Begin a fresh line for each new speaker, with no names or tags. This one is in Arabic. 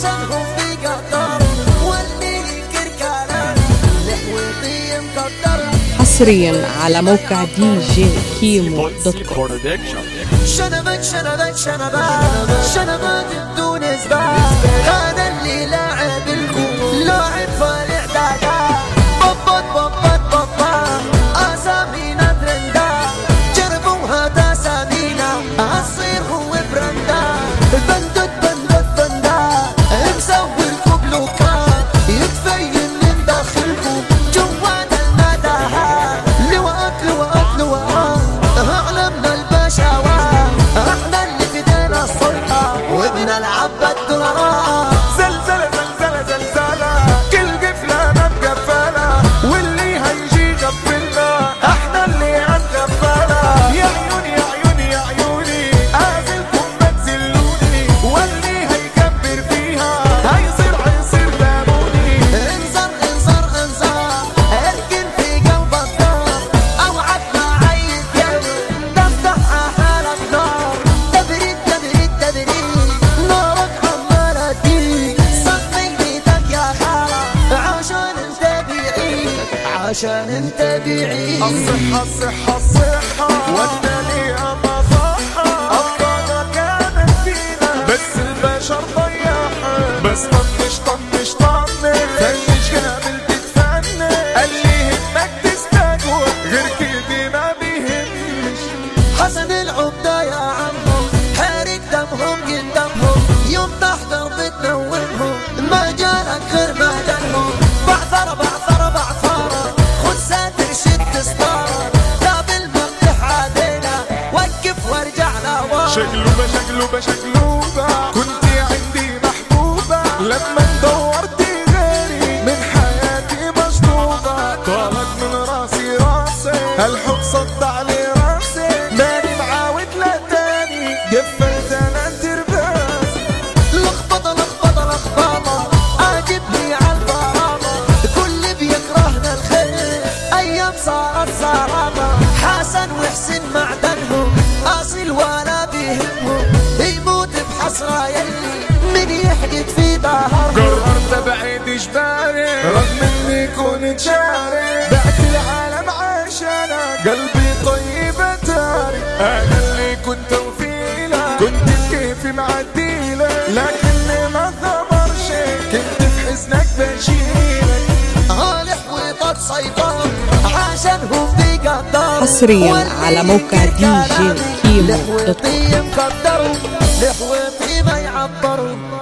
عشانهم بيقدروا واللي ينكر كلامي لحويطي مقدر.
حصريا على موقع djkimo.com.
شنبك شنبك شنبك شنبك بدون اسباب، هذا اللي لاعب الكون لاعب فالاعدادات. بطبط بطبط بطبط اسامينا ترندا، جربوها تسامينا اصير هو برندا. بندت بندت بندا مسوي لكم بلوكات، يتفين من داخلكم جوات المتاهات. لواءات لواءات لواءات اعلمنا البشوات، احنا اللي في ايدينا السلطة وبنلعب بالدولارات. زلزلة زلزلة زلزلة كل قفلة ما مقفلة، واللي هيجي يغفلنا احنا اللي هنغفلها. يا عيوني يا عيوني يا عيوني اعزلكم ما تزلوني، واللي هيكبر فيها هيصير لاموني. انزر انزر انزر اركن في قلب الدار، اوعد ما عيد يوم تفتح حالك نار. تبريد تبريد تبريد نارك عمالة تجيك، صفي بيتك يا خالة عشان انت بعيد عشان انت بعيد. الصحة الصحة الصحة والدنيا ما صحة، أفضل كانت فينا بس البشر ضيعها. بس طنش طنش طنش فنش قابل تتفنن، اللي يهمك تستقوى غير كده ما بيهمش. حسن العبدة يا عمو حارق دمهم قدامهم، يوم تحضر بتنومهم ما جالك غير ما جالهم. بعثرة بعثرة بعثرة خد ساتر شد ستارة، جاب المفتاح علينا وقف وارجع لورا. شقلوبة شقلوبة شقلوبة كنت عندي محبوبة، لما دورتي غيري من حياتي مشطوبة. طالت من راسي الحب صدع لي راسي، ماني معاود لا تاني قفلت انا الترباس. لخبطة لخبطة لخبطة عاجبني عالفرامة، كل بيكرهنا الخير ايام صارت سرابة. حسن وحسين معدنهم اصيل ولا بيهمهم، يموت بحسرة يلي من يحقد في ظهرهم. قررت بعيد اجباري رغم اني كنت شاري، بعت العالم عشانك قلبي طيب تاري. انا اللي كنت وفيلك كنت بكيفي معديلك، لكني ما ثمر شي كنت في حزنك بشيلك. هالحويطات سيطان عشانهم بيقدروا،
حصريا على موقع djkimo.com.
لحويطي مقدروا لحويطي ما يعبروا.